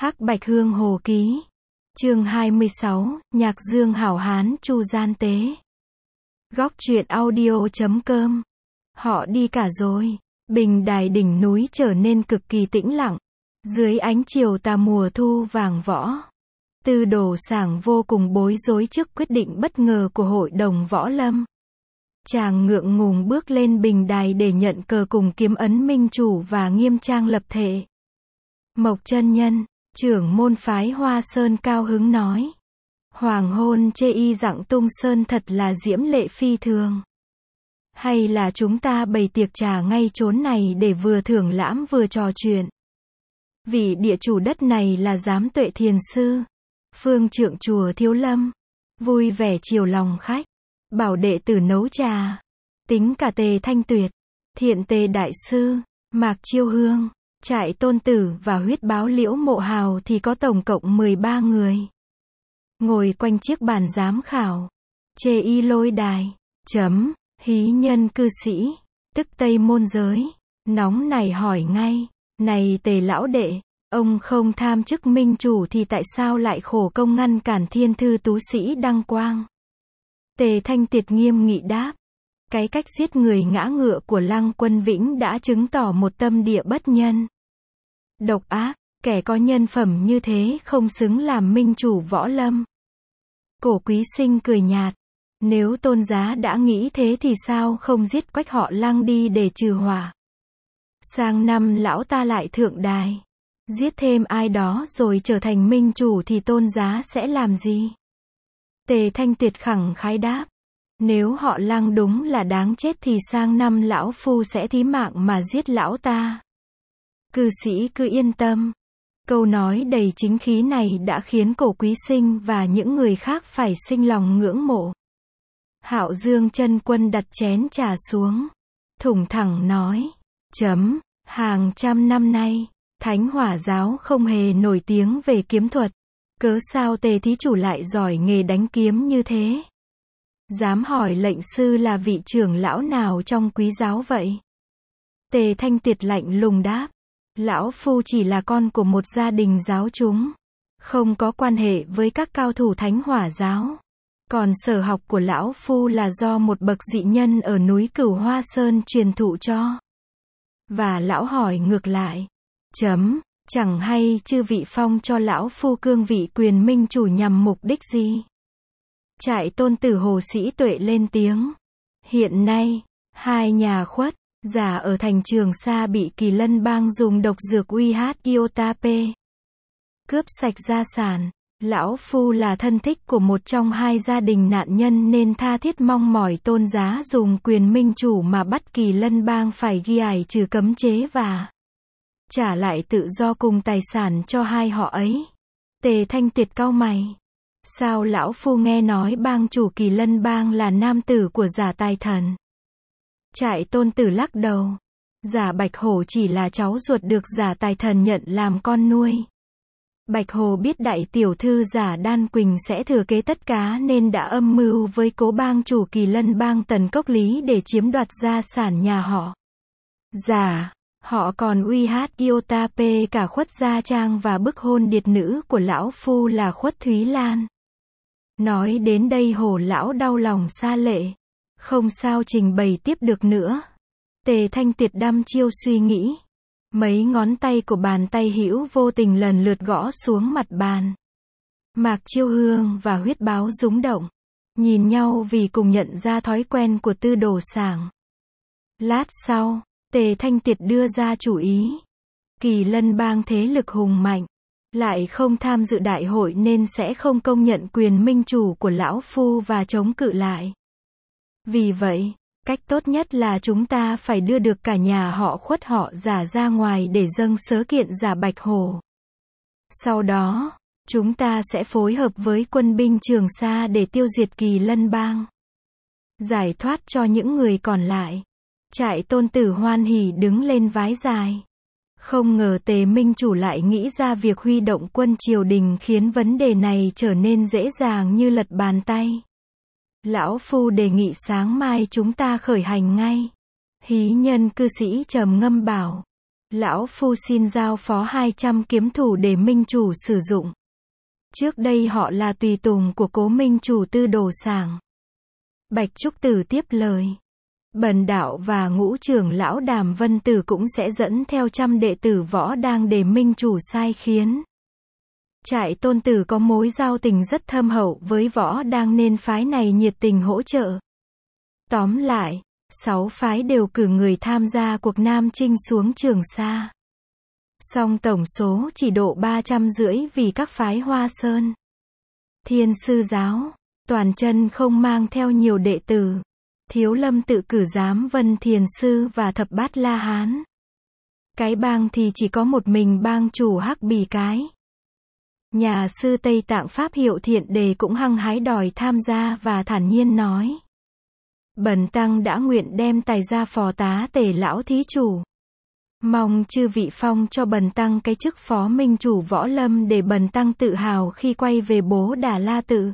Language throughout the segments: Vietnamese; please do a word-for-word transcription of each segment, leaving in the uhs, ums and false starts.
Hắc Bạch Hương Hồ Ký. Chương hai mươi sáu, Nhạc Dương Hảo Hán Chu Gian Tế. Góc truyện audio chấm com. Họ đi cả rồi. Bình đài đỉnh núi trở nên cực kỳ tĩnh lặng. Dưới ánh chiều tà mùa thu vàng võ. Tư Đồ Sảng vô cùng bối rối trước quyết định bất ngờ của hội đồng võ lâm. Chàng ngượng ngùng bước lên bình đài để nhận cờ cùng kiếm ấn minh chủ và nghiêm trang lập thệ. Mộc chân nhân, trưởng môn phái Hoa Sơn cao hứng nói. Hoàng hôn chê y dặng tung sơn thật là diễm lệ phi thường. Hay là chúng ta bày tiệc trà ngay chốn này để vừa thưởng lãm vừa trò chuyện. Vị địa chủ đất này là Giám Tuệ Thiền Sư, phương trượng chùa Thiếu Lâm. Vui vẻ chiều lòng khách. Bảo đệ tử nấu trà. Tính cả Tề Thanh Tuyệt, Thiện Tề Đại Sư, Mạc Chiêu Hương, Trại Tôn Tử và huyết báo Liễu Mộ Hào thì có tổng cộng mười ba người. Ngồi quanh chiếc bàn giám khảo. Chê y lôi đài. Chấm. Hí nhân cư sĩ. Tức Tây Môn Giới. Nóng này hỏi ngay. Này Tề lão đệ, ông không tham chức minh chủ thì tại sao lại khổ công ngăn cản thiên thư tú sĩ đăng quang? Tề Thanh Tiệt nghiêm nghị đáp. Cái cách giết người ngã ngựa của Lăng Quân Vĩnh đã chứng tỏ một tâm địa bất nhân. Độc ác, kẻ có nhân phẩm như thế không xứng làm minh chủ võ lâm. Cổ Quý Sinh cười nhạt. Nếu tôn giá đã nghĩ thế thì sao không giết quách họ Lăng đi để trừ họa. Sang năm lão ta lại thượng đài. Giết thêm ai đó rồi trở thành minh chủ thì tôn giá sẽ làm gì? Tề Thanh Tuyệt khẳng khái đáp. Nếu họ Lăng đúng là đáng chết thì sang năm lão phu sẽ thí mạng mà giết lão ta. Cư sĩ cứ yên tâm. Câu nói đầy chính khí này đã khiến Cổ Quý Sinh và những người khác phải sinh lòng ngưỡng mộ. Hạo Dương chân quân đặt chén trà xuống. Thủng thẳng nói. Chấm. Hàng trăm năm nay, Thánh Hỏa Giáo không hề nổi tiếng về kiếm thuật. Cớ sao Tề thí chủ lại giỏi nghề đánh kiếm như thế? Dám hỏi lệnh sư là vị trưởng lão nào trong quý giáo vậy? Tề Thanh Tuyệt lạnh lùng đáp. Lão phu chỉ là con của một gia đình giáo chúng. Không có quan hệ với các cao thủ Thánh Hỏa Giáo. Còn sở học của lão phu là do một bậc dị nhân ở núi Cửu Hoa Sơn truyền thụ cho. Và lão hỏi ngược lại. Chấm. Chẳng hay chư vị phong cho lão phu cương vị quyền minh chủ nhằm mục đích gì? Trại Tôn Tử Hồ Sĩ Tuệ lên tiếng. Hiện nay, hai nhà khuất giả ở thành Trường Sa bị Kỳ Lân Bang dùng độc dược uy hát Iotape. Cướp sạch gia sản. Lão phu là thân thích của một trong hai gia đình nạn nhân nên tha thiết mong mỏi tôn giá dùng quyền minh chủ mà bắt Kỳ Lân Bang phải ghi ải trừ cấm chế và trả lại tự do cùng tài sản cho hai họ ấy. Tề Thanh Tuyệt cau mày. Sao lão phu nghe nói bang chủ Kỳ Lân Bang là nam tử của Giả Tài Thần? Trại Tôn Tử lắc đầu. Giả Bạch Hổ chỉ là cháu ruột được Giả Tài Thần nhận làm con nuôi. Bạch Hồ biết đại tiểu thư Giả Đan Quỳnh sẽ thừa kế tất cả nên đã âm mưu với cố bang chủ Kỳ Lân Bang Tần Cốc Lý để chiếm đoạt gia sản nhà họ. Giả, họ còn uy hát Iotape cả Khuất Gia Trang và bức hôn điệt nữ của lão phu là Khuất Thúy Lan. Nói đến đây Hồ lão đau lòng sa lệ. Không sao trình bày tiếp được nữa. Tề Thanh Tuyệt đăm chiêu suy nghĩ. Mấy ngón tay của bàn tay hữu vô tình lần lượt gõ xuống mặt bàn. Mạc Chiêu Hương và huyết báo rúng động. Nhìn nhau vì cùng nhận ra thói quen của Tư Đồ Sảng. Lát sau, Tề Thanh Tuyệt đưa ra chủ ý. Kỳ Lân Bang thế lực hùng mạnh. Lại không tham dự đại hội nên sẽ không công nhận quyền minh chủ của lão phu và chống cự lại. Vì vậy, cách tốt nhất là chúng ta phải đưa được cả nhà họ Khuất họ Giả ra ngoài để dâng sớ kiện Giả Bạch Hổ. Sau đó, chúng ta sẽ phối hợp với quân binh Trường Sa để tiêu diệt Kỳ Lân Bang. Giải thoát cho những người còn lại. Trại Tôn Tử hoan hỉ đứng lên vái dài. Không ngờ Tề minh chủ lại nghĩ ra việc huy động quân triều đình khiến vấn đề này trở nên dễ dàng như lật bàn tay. Lão phu đề nghị sáng mai chúng ta khởi hành ngay. Hí nhân cư sĩ trầm ngâm bảo. Lão phu xin giao phó hai trăm kiếm thủ để minh chủ sử dụng. Trước đây họ là tùy tùng của cố minh chủ Tư Đồ Sảng. Bạch Trúc Tử tiếp lời. Bần đạo và ngũ trưởng lão Đàm Vân Tử cũng sẽ dẫn theo trăm đệ tử Võ Đang để minh chủ sai khiến. Trại Tôn Tử có mối giao tình rất thâm hậu với Võ Đang nên phái này nhiệt tình hỗ trợ. Tóm lại, sáu phái đều cử người tham gia cuộc Nam Chinh xuống Trường Sa. Song tổng số chỉ độ ba trăm rưỡi vì các phái Hoa Sơn, Thiên Sư giáo, Toàn Chân không mang theo nhiều đệ tử. Thiếu Lâm tự cử Giám Vân Thiền Sư và Thập Bát La Hán. Cái bang thì chỉ có một mình bang chủ Hắc Bì Cái. Nhà sư Tây Tạng Pháp Hiệu Thiện Đề cũng hăng hái đòi tham gia và thản nhiên nói. Bần tăng đã nguyện đem tài ra phò tá tể lão thí chủ. Mong chư vị phong cho bần tăng cái chức phó minh chủ Võ Lâm để bần tăng tự hào khi quay về Bố Đà La tự.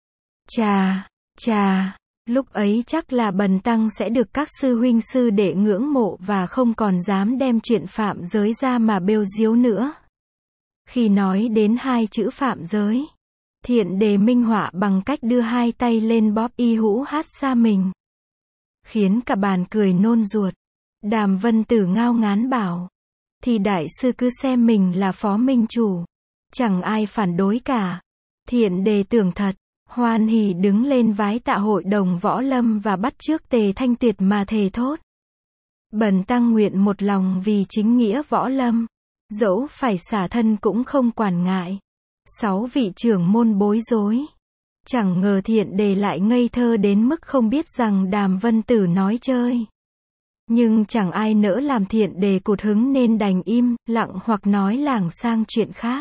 Chà, chà, lúc ấy chắc là bần tăng sẽ được các sư huynh sư đệ ngưỡng mộ và không còn dám đem chuyện phạm giới ra mà bêu diếu nữa. Khi nói đến hai chữ phạm giới, Thiện Đề minh họa bằng cách đưa hai tay lên bóp y hũ hát xa mình, khiến cả bàn cười nôn ruột. Đàm Vân Tử ngao ngán bảo, thì đại sư cứ xem mình là phó minh chủ, chẳng ai phản đối cả. Thiện Đề tưởng thật, hoan hỉ đứng lên vái tạ hội đồng Võ Lâm và bắt chước Tề Thanh Tuyệt mà thề thốt. Bần tăng nguyện một lòng vì chính nghĩa Võ Lâm, dẫu phải xả thân cũng không quản ngại. Sáu vị trưởng môn bối rối. Chẳng ngờ Thiện Đề lại ngây thơ đến mức không biết rằng Đàm Vân Tử nói chơi. Nhưng chẳng ai nỡ làm Thiện Đề cụt hứng nên đành im lặng hoặc nói lảng sang chuyện khác.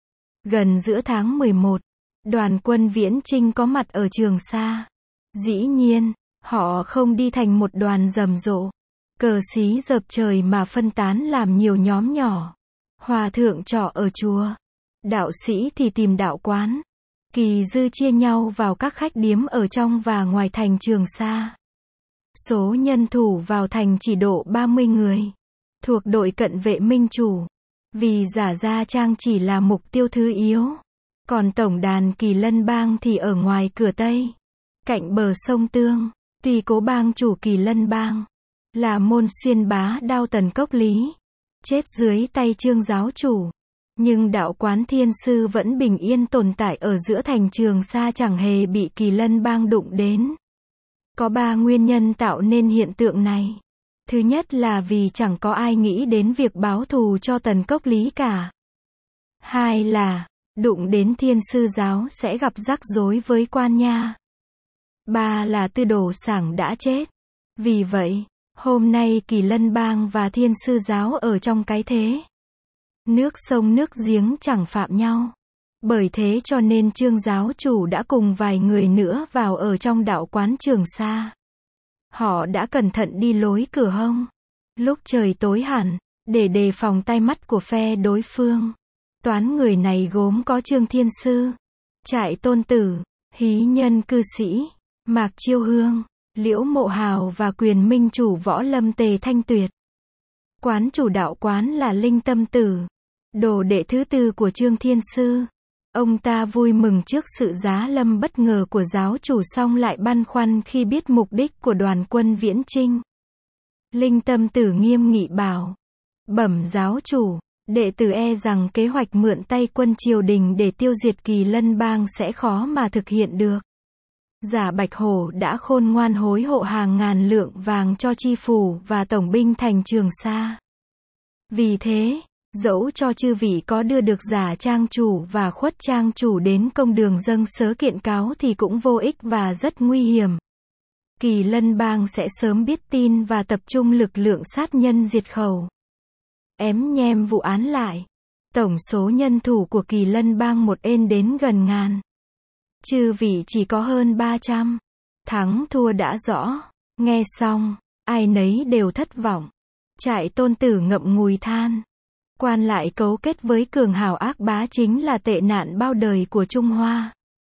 Gần giữa tháng mười một, đoàn quân Viễn Chinh có mặt ở Trường Sa. Dĩ nhiên, họ không đi thành một đoàn rầm rộ, cờ xí dợp trời mà phân tán làm nhiều nhóm nhỏ. Hòa thượng trọ ở chùa, đạo sĩ thì tìm đạo quán, kỳ dư chia nhau vào các khách điếm ở trong và ngoài thành Trường Sa. Số nhân thủ vào thành chỉ độ ba mươi người, thuộc đội cận vệ minh chủ. Vì Giả Gia Trang chỉ là mục tiêu thứ yếu, còn tổng đàn Kỳ Lân Bang thì ở ngoài cửa Tây, cạnh bờ sông Tương. Tuy cố bang chủ Kỳ Lân Bang là môn xuyên bá Đao Tần Cốc Lý, chết dưới tay Trương giáo chủ, nhưng đạo quán Thiên Sư vẫn bình yên tồn tại ở giữa thành Trường Sa, chẳng hề bị Kỳ Lân Bang đụng đến. Có ba nguyên nhân tạo nên hiện tượng này. Thứ nhất là vì chẳng có ai nghĩ đến việc báo thù cho Tần Cốc Lý cả. Hai là, đụng đến Thiên Sư giáo sẽ gặp rắc rối với Quan Nha. Ba là Tư Đồ Sảng đã chết. Vì vậy, hôm nay Kỳ Lân Bang và Thiên Sư giáo ở trong cái thế nước sông nước giếng chẳng phạm nhau. Bởi thế cho nên Trương giáo chủ đã cùng vài người nữa vào ở trong đạo quán Trường Sa. Họ đã cẩn thận đi lối cửa hông, lúc trời tối hẳn, để đề phòng tai mắt của phe đối phương. Toán người này gốm có Trương Thiên Sư, Trại Tôn Tử, Hí Nhân Cư Sĩ, Mạc Chiêu Hương, Liễu Mộ Hào và quyền minh chủ Võ Lâm Tề Thanh Tuyệt. Quán chủ đạo quán là Linh Tâm Tử, đồ đệ thứ tư của Trương Thiên Sư. Ông ta vui mừng trước sự giá lâm bất ngờ của giáo chủ, song lại băn khoăn khi biết mục đích của đoàn quân Viễn Chinh. Linh Tâm Tử nghiêm nghị bảo, bẩm giáo chủ, đệ tử e rằng kế hoạch mượn tay quân triều đình để tiêu diệt Kỳ Lân Bang sẽ khó mà thực hiện được. Giả Bạch Hổ đã khôn ngoan hối hộ hàng ngàn lượng vàng cho chi phủ và tổng binh thành Trường Sa. Vì thế, dẫu cho chư vị có đưa được Giả trang chủ và Khuất trang chủ đến công đường dâng sớ kiện cáo thì cũng vô ích và rất nguy hiểm. Kỳ Lân Bang sẽ sớm biết tin và tập trung lực lượng sát nhân diệt khẩu. Ém nhem vụ án lại, tổng số nhân thủ của Kỳ Lân Bang một ên đến gần ngàn. Chư vị chỉ có hơn ba trăm. Thắng thua đã rõ. Nghe xong, ai nấy đều thất vọng. Trại Tôn Tử ngậm ngùi than. Quan lại cấu kết với cường hào ác bá chính là tệ nạn bao đời của Trung Hoa.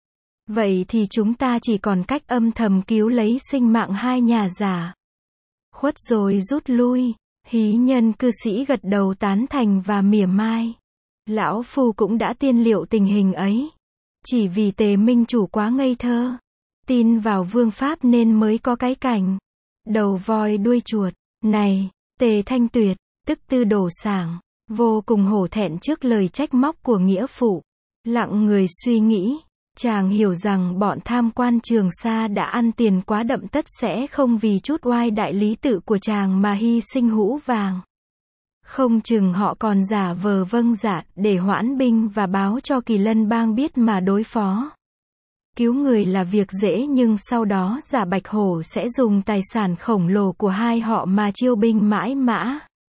Vậy thì chúng ta chỉ còn cách âm thầm cứu lấy sinh mạng hai nhà Giả Khuất rồi rút lui. Hí nhân cư sĩ gật đầu tán thành và mỉa mai. Lão phu cũng đã tiên liệu tình hình ấy. Chỉ vì Tề minh chủ quá ngây thơ. Tin vào vương pháp nên mới có cái cảnh. Đầu voi đuôi chuột. Này, Tề Thanh Tuyệt, tức Tư Đồ Sảng, vô cùng hổ thẹn trước lời trách móc của nghĩa phụ. Lặng người suy nghĩ. Chàng hiểu rằng bọn tham quan Trường Sa đã ăn tiền quá đậm, tất sẽ không vì chút oai đại lý tự của chàng mà hy sinh hũ vàng. Không chừng họ còn giả vờ vâng dạ để hoãn binh và báo cho Kỳ Lân bang biết mà đối phó. Cứu người là việc dễ, nhưng sau đó giả Bạch Hổ sẽ dùng tài sản khổng lồ của hai họ mà chiêu binh mãi mã.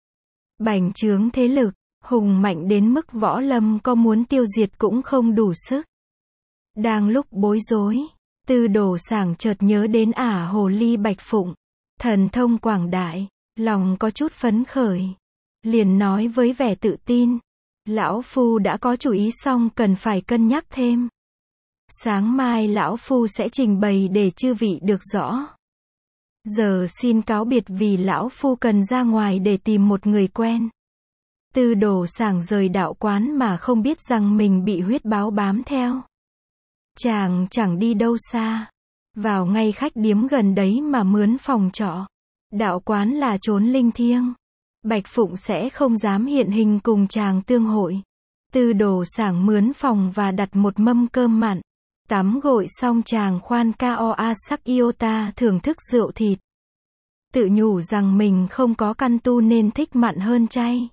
Bành trướng thế lực, hùng mạnh đến mức võ lâm có muốn tiêu diệt cũng không đủ sức. Đang lúc bối rối, Tư Đồ Sảng chợt nhớ đến ả hồ ly Bạch Phụng. Thần thông quảng đại, lòng có chút phấn khởi. Liền nói với vẻ tự tin. Lão phu đã có chủ ý xong, cần phải cân nhắc thêm. Sáng mai lão phu sẽ trình bày để chư vị được rõ. Giờ xin cáo biệt vì lão phu cần ra ngoài để tìm một người quen. Tư Đồ Sảng rời đạo quán mà không biết rằng mình bị huyết báo bám theo. Chàng chẳng đi đâu xa. Vào ngay khách điếm gần đấy mà mướn phòng trọ. Đạo quán là chốn linh thiêng. Bạch Phụng sẽ không dám hiện hình cùng chàng tương hội. Tư Đồ Sảng mướn phòng và đặt một mâm cơm mặn. Tắm gội xong chàng khoan cao a sắc iota thưởng thức rượu thịt. Tự nhủ rằng mình không có căn tu nên thích mặn hơn chay.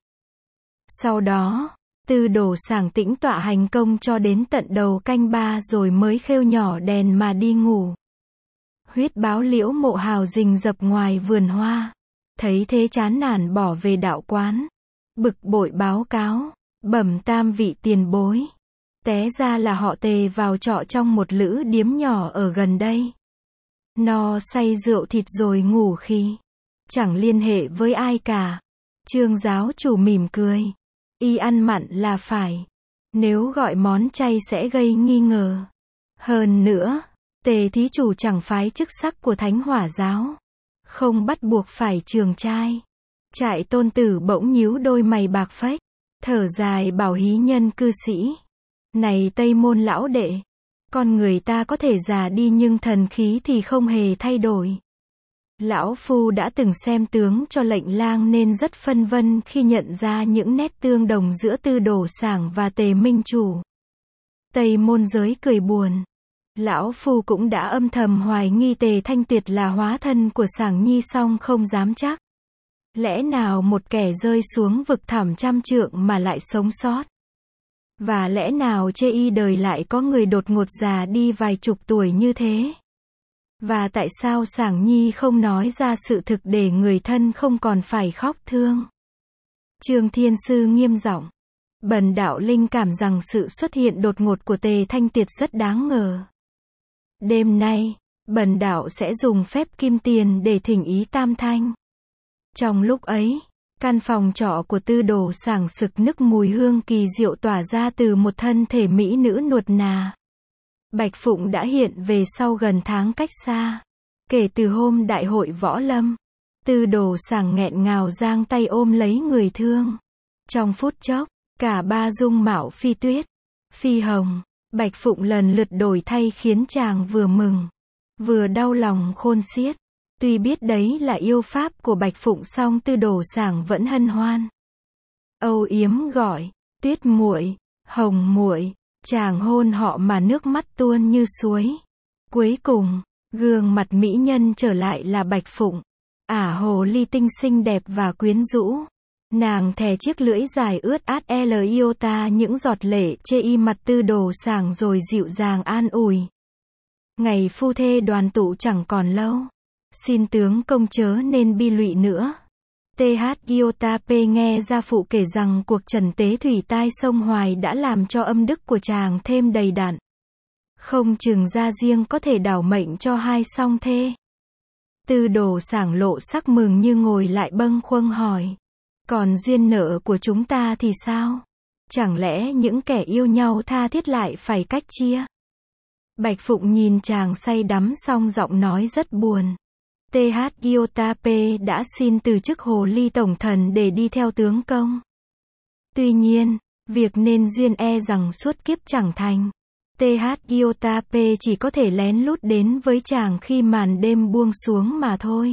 Sau đó, Tư Đồ Sảng tĩnh tọa hành công cho đến tận đầu canh ba rồi mới khêu nhỏ đèn mà đi ngủ. Huyết báo Liễu Mộ Hào rình rập ngoài vườn hoa. Thấy thế chán nản bỏ về đạo quán. Bực bội báo cáo, bẩm tam vị tiền bối. Té ra là họ Tề vào trọ trong một lữ điếm nhỏ ở gần đây. No say rượu thịt rồi ngủ khi. Chẳng liên hệ với ai cả. Trương giáo chủ mỉm cười. Y ăn mặn là phải. Nếu gọi món chay sẽ gây nghi ngờ. Hơn nữa, Tề thí chủ chẳng phái chức sắc của Thánh Hỏa giáo. Không bắt buộc phải trường trai. Trại Tôn Tử bỗng nhíu đôi mày bạc phách. Thở dài bảo hí nhân cư sĩ. Này Tây Môn lão đệ. Con người ta có thể già đi nhưng thần khí thì không hề thay đổi. Lão phu đã từng xem tướng cho Lệnh Lang nên rất phân vân khi nhận ra những nét tương đồng giữa Tư Đồ Sảng và Tề minh chủ. Tây Môn giới cười buồn. Lão phu cũng đã âm thầm hoài nghi Tề Thanh Tuyệt là hóa thân của Sảng Nhi, song không dám chắc. Lẽ nào một kẻ rơi xuống vực thẳm trăm trượng mà lại sống sót? Và lẽ nào chê y đời lại có người đột ngột già đi vài chục tuổi như thế? Và tại sao Sảng Nhi không nói ra sự thực để người thân không còn phải khóc thương? Trương Thiên Sư nghiêm giọng. Bần đạo linh cảm rằng sự xuất hiện đột ngột của Tề Thanh Tuyệt rất đáng ngờ. Đêm nay, bần đạo sẽ dùng phép kim tiền để thỉnh ý tam thanh. Trong lúc ấy, căn phòng trọ của Tư Đồ Sảng sực nức mùi hương kỳ diệu tỏa ra từ một thân thể mỹ nữ nuột nà. Bạch Phụng đã hiện về sau gần tháng cách xa. Kể từ hôm đại hội võ lâm, Tư Đồ Sảng nghẹn ngào giang tay ôm lấy người thương. Trong phút chốc, cả ba dung mạo Phi Tuyết, Phi Hồng, Bạch Phụng lần lượt đổi thay khiến chàng vừa mừng, vừa đau lòng khôn xiết. Tuy biết đấy là yêu pháp của Bạch Phụng song Tư Đồ Sảng vẫn hân hoan. Âu yếm gọi, Tuyết muội, Hồng muội, chàng hôn họ mà nước mắt tuôn như suối. Cuối cùng, gương mặt mỹ nhân trở lại là Bạch Phụng. Ả hồ ly tinh xinh đẹp và quyến rũ. Nàng thè chiếc lưỡi dài ướt át L iota những giọt lệ chê y mặt Tư Đồ Sảng rồi dịu dàng an ủi. Ngày phu thê đoàn tụ chẳng còn lâu. Xin tướng công chớ nên bi lụy nữa. tê hát iota P nghe gia phụ kể rằng cuộc trần tế thủy tai sông Hoài đã làm cho âm đức của chàng thêm đầy đặn. Không chừng gia riêng có thể đảo mệnh cho hai song thê. Tư Đồ Sảng lộ sắc mừng như ngồi lại bâng khuâng hỏi. Còn duyên nợ của chúng ta thì sao? Chẳng lẽ những kẻ yêu nhau tha thiết lại phải cách chia? Bạch Phụng nhìn chàng say đắm song giọng nói rất buồn. tê hát Gyotape đã xin từ chức hồ ly tổng thần để đi theo tướng công. Tuy nhiên, việc nên duyên e rằng suốt kiếp chẳng thành. tê hát Gyotape chỉ có thể lén lút đến với chàng khi màn đêm buông xuống mà thôi.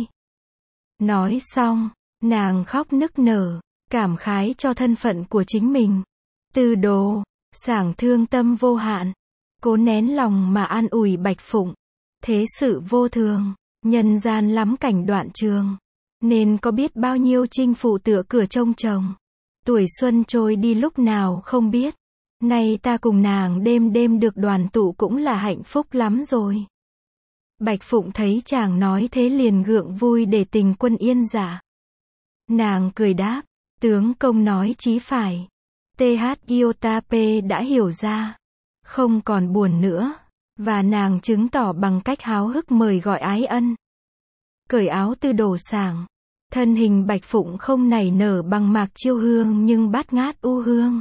Nói xong, nàng khóc nức nở, cảm khái cho thân phận của chính mình. Tư Đồ Sảng thương tâm vô hạn, cố nén lòng mà an ủi Bạch Phụng. Thế sự vô thường, nhân gian lắm cảnh đoạn trường, nên có biết bao nhiêu chinh phụ tựa cửa trông chồng. Tuổi xuân trôi đi lúc nào không biết, nay ta cùng nàng đêm đêm được đoàn tụ cũng là hạnh phúc lắm rồi. Bạch Phụng thấy chàng nói thế liền gượng vui để tình quân yên dạ. Nàng cười đáp, tướng công nói chí phải. tê hát Gyotape đã hiểu ra, không còn buồn nữa, và nàng chứng tỏ bằng cách háo hức mời gọi ái ân. Cởi áo Tư Đồ Sảng, thân hình Bạch Phụng không nảy nở bằng Mạc Chiêu Hương nhưng bát ngát u hương.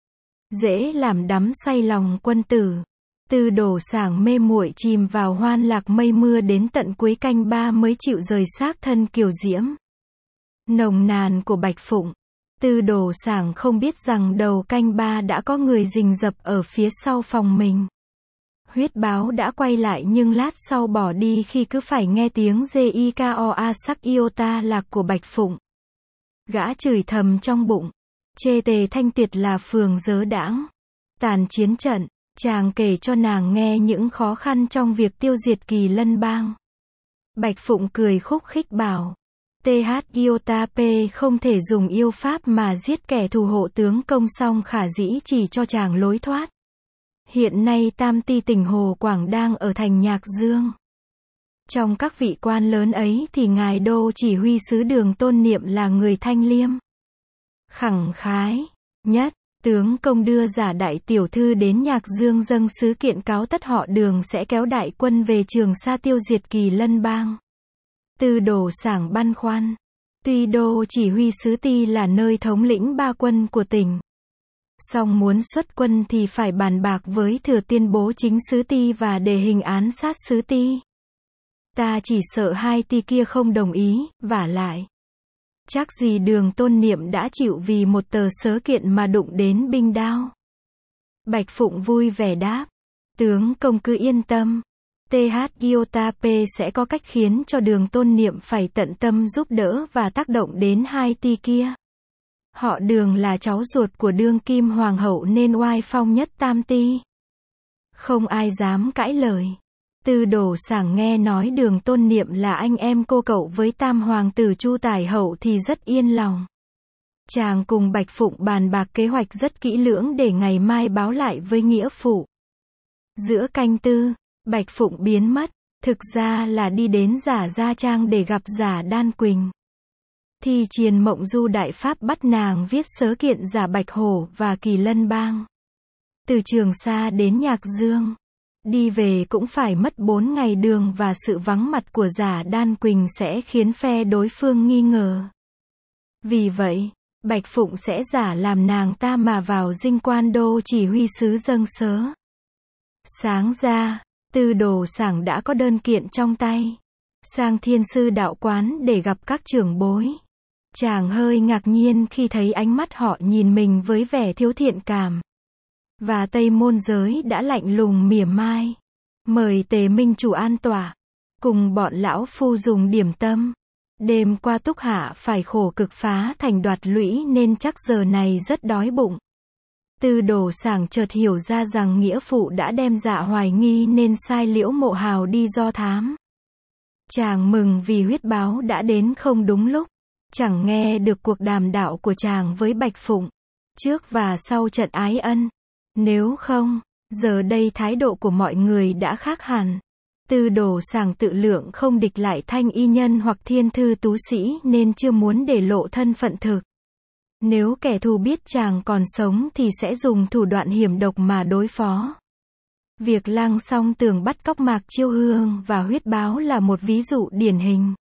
Dễ làm đắm say lòng quân tử. Tư Đồ Sảng mê muội chìm vào hoan lạc mây mưa đến tận cuối canh ba mới chịu rời xác thân kiều diễm nồng nàn của Bạch Phụng. Tư Đồ Sảng không biết rằng đầu canh ba đã có người rình rập ở phía sau phòng mình. Huyết báo đã quay lại nhưng lát sau bỏ đi khi cứ phải nghe tiếng Jikoa sắc iota lạc của Bạch Phụng. Gã chửi thầm trong bụng, chê Tề Thanh Tuyệt là phường dớ đãng. Tàn chiến trận, chàng kể cho nàng nghe những khó khăn trong việc tiêu diệt Kỳ Lân Bang. Bạch Phụng cười khúc khích bảo, tê hát Gyotape không thể dùng yêu pháp mà giết kẻ thù hộ tướng công song khả dĩ chỉ cho chàng lối thoát. Hiện nay Tam Ti tỉnh Hồ Quảng đang ở thành Nhạc Dương. Trong các vị quan lớn ấy thì ngài đô chỉ huy sứ Đường Tôn Niệm là người thanh liêm, khẳng khái nhất. Tướng công đưa giả đại tiểu thư đến Nhạc Dương dâng sứ kiện cáo tất họ Đường sẽ kéo đại quân về Trường Sa tiêu diệt Kỳ Lân Bang. Tư Đồ Sảng băn khoăn. Tuy đô chỉ huy sứ Ti là nơi thống lĩnh ba quân của tỉnh, song muốn xuất quân thì phải bàn bạc với thừa tuyên bố chính sứ Ti và đề hình án sát sứ Ti. Ta chỉ sợ hai Ti kia không đồng ý, vả lại. Chắc gì Đường Tôn Niệm đã chịu vì một tờ sớ kiện mà đụng đến binh đao. Bạch Phụng vui vẻ đáp, tướng công cứ yên tâm. tê hát Gyotape sẽ có cách khiến cho Đường Tôn Niệm phải tận tâm giúp đỡ và tác động đến hai Ti kia. Họ Đường là cháu ruột của đương kim hoàng hậu nên oai phong nhất Tam Ti. Không ai dám cãi lời. Tư Đồ Sảng nghe nói Đường Tôn Niệm là anh em cô cậu với Tam hoàng tử Chu Tải Hậu thì rất yên lòng. Chàng cùng Bạch Phụng bàn bạc kế hoạch rất kỹ lưỡng để ngày mai báo lại với nghĩa phụ. Giữa canh tư, Bạch Phụng biến mất, thực ra là đi đến Giả Gia Trang để gặp Giả Đan Quỳnh. Thì Triền Mộng Du đại pháp bắt nàng viết sớ kiện Giả Bạch Hổ và Kỳ Lân Bang. Từ Trường Sa đến Nhạc Dương, đi về cũng phải mất bốn ngày đường và sự vắng mặt của Giả Đan Quỳnh sẽ khiến phe đối phương nghi ngờ. Vì vậy, Bạch Phụng sẽ giả làm nàng ta mà vào dinh quan đô chỉ huy sứ dâng sớ. Sáng ra, Tư Đồ Sảng đã có đơn kiện trong tay, sang Thiên Sư đạo quán để gặp các trưởng bối. Chàng hơi ngạc nhiên khi thấy ánh mắt họ nhìn mình với vẻ thiếu thiện cảm. Và Tây Môn Giới đã lạnh lùng mỉa mai, mời Tề Minh chủ an tọa, cùng bọn lão phu dùng điểm tâm. Đêm qua Túc Hạ phải khổ cực phá thành đoạt lũy nên chắc giờ này rất đói bụng. Tư Đồ Sảng chợt hiểu ra rằng nghĩa phụ đã đem Dạ hoài nghi nên sai Liễu Mộ Hào đi do thám. Chàng mừng vì huyết báo đã đến không đúng lúc, chẳng nghe được cuộc đàm đạo của chàng với Bạch Phụng, trước và sau trận ái ân. Nếu không, giờ đây thái độ của mọi người đã khác hẳn. Tư Đồ Sảng tự lượng không địch lại Thanh Y Nhân hoặc Thiên Thư Tú Sĩ nên chưa muốn để lộ thân phận thực. Nếu kẻ thù biết chàng còn sống thì sẽ dùng thủ đoạn hiểm độc mà đối phó. Việc Lăng Song Tường bắt cóc Mạc Chiêu Hương và huyết báo là một ví dụ điển hình.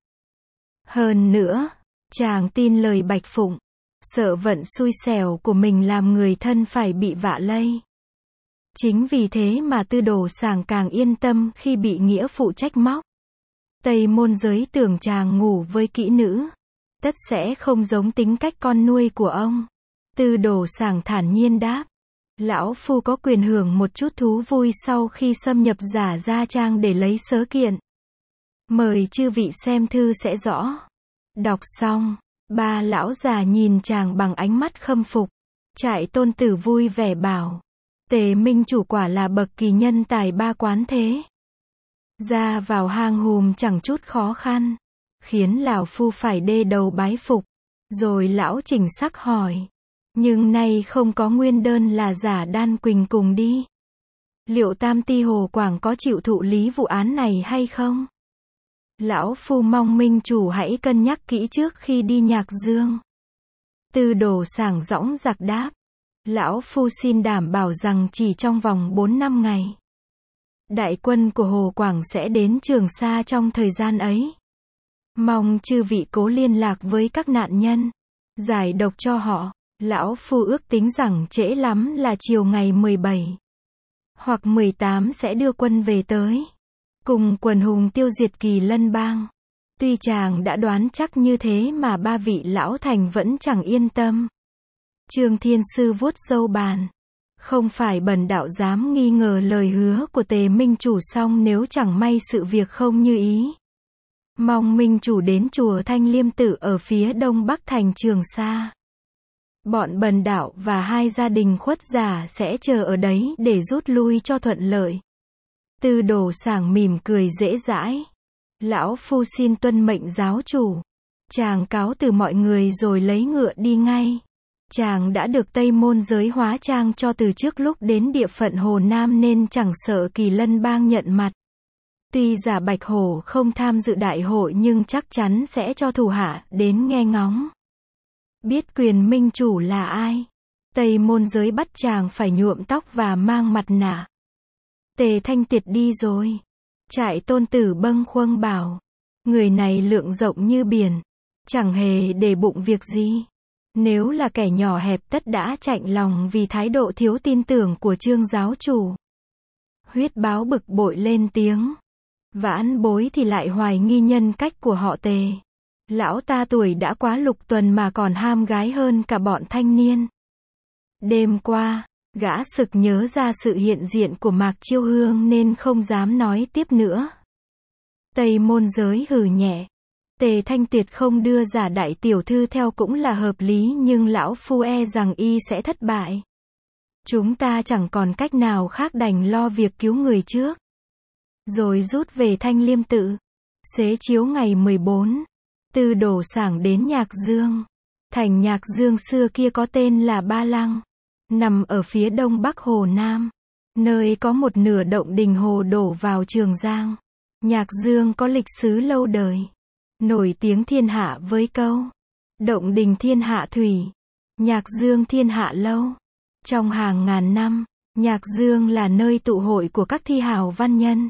Hơn nữa, chàng tin lời Bạch Phụng, sợ vận xui xẻo của mình làm người thân phải bị vạ lây. Chính vì thế mà Tư Đồ Sảng càng yên tâm khi bị nghĩa phụ trách móc. Tây môn giới tưởng chàng ngủ với kỹ nữ, tất sẽ không giống tính cách con nuôi của ông. Tư Đồ Sảng thản nhiên đáp. Lão phu có quyền hưởng một chút thú vui sau khi xâm nhập Giả Gia Trang để lấy sớ kiện. Mời chư vị xem thư sẽ rõ. Đọc xong, ba lão già nhìn chàng bằng ánh mắt khâm phục. Trại Tôn Tử vui vẻ bảo. Tề Minh chủ quả là bậc kỳ nhân tài ba quán thế. Ra vào hang hùm chẳng chút khó khăn, khiến lão phu phải đê đầu bái phục. Rồi lão chỉnh sắc hỏi. Nhưng nay không có nguyên đơn là Giả Đan Quỳnh cùng đi. Liệu Tam Ti Hồ Quảng có chịu thụ lý vụ án này hay không? Lão phu mong minh chủ hãy cân nhắc kỹ trước khi đi Nhạc Dương. Tư Đồ Sảng dõng dạc đáp. Lão phu xin đảm bảo rằng chỉ trong vòng bốn năm ngày, đại quân của Hồ Quảng sẽ đến Trường Sa trong thời gian ấy. Mong chư vị cố liên lạc với các nạn nhân, giải độc cho họ. Lão phu ước tính rằng trễ lắm là chiều ngày mười bảy hoặc mười tám sẽ đưa quân về tới, cùng quần hùng tiêu diệt Kỳ Lân Bang. Tuy chàng đã đoán chắc như thế mà ba vị lão thành vẫn chẳng yên tâm. Trương Thiên Sư vuốt râu bàn. Không phải bần đạo dám nghi ngờ lời hứa của Tề Minh chủ, song nếu chẳng may sự việc không như ý, mong Minh chủ đến chùa Thanh Liêm Tự ở phía đông bắc thành Trường Sa. Bọn bần đạo và hai gia đình khuất giả sẽ chờ ở đấy để rút lui cho thuận lợi. Tư Đồ Sảng mỉm cười dễ dãi. Lão phu xin tuân mệnh giáo chủ. Chàng cáo từ mọi người rồi lấy ngựa đi ngay. Chàng đã được Tây môn giới hóa trang cho từ trước lúc đến địa phận Hồ Nam nên chẳng sợ Kỳ Lân Bang nhận mặt. Tuy Giả Bạch Hổ không tham dự đại hội nhưng chắc chắn sẽ cho thủ hạ đến nghe ngóng. Biết quyền minh chủ là ai, Tây môn giới bắt chàng phải nhuộm tóc và mang mặt nạ. Tề Thanh Tiệt đi rồi. Trại Tôn Tử bâng khuâng bảo. Người này lượng rộng như biển, chẳng hề để bụng việc gì. Nếu là kẻ nhỏ hẹp tất đã chạnh lòng vì thái độ thiếu tin tưởng của Trương giáo chủ. Huyết Báo bực bội lên tiếng. Vãn Bối thì lại hoài nghi nhân cách của họ Tề. Lão ta tuổi đã quá lục tuần mà còn ham gái hơn cả bọn thanh niên. Đêm qua, gã sực nhớ ra sự hiện diện của Mạc Chiêu Hương nên không dám nói tiếp nữa. Tây môn giới hừ nhẹ. Tề Thanh Tiệt không đưa Giả đại tiểu thư theo cũng là hợp lý, nhưng lão phu e rằng y sẽ thất bại. Chúng ta chẳng còn cách nào khác đành lo việc cứu người trước. Rồi rút về Thanh Liêm Tự. Xế chiếu ngày mười bốn, Tư Đồ Sảng đến Nhạc Dương. Thành Nhạc Dương xưa kia có tên là Ba Lăng, nằm ở phía đông bắc Hồ Nam, nơi có một nửa động đình hồ đổ vào Trường Giang. Nhạc Dương có lịch sử lâu đời, nổi tiếng thiên hạ với câu động đình thiên hạ thủy, Nhạc Dương thiên hạ lâu. Trong hàng ngàn năm, Nhạc Dương là nơi tụ hội của các thi hào văn nhân,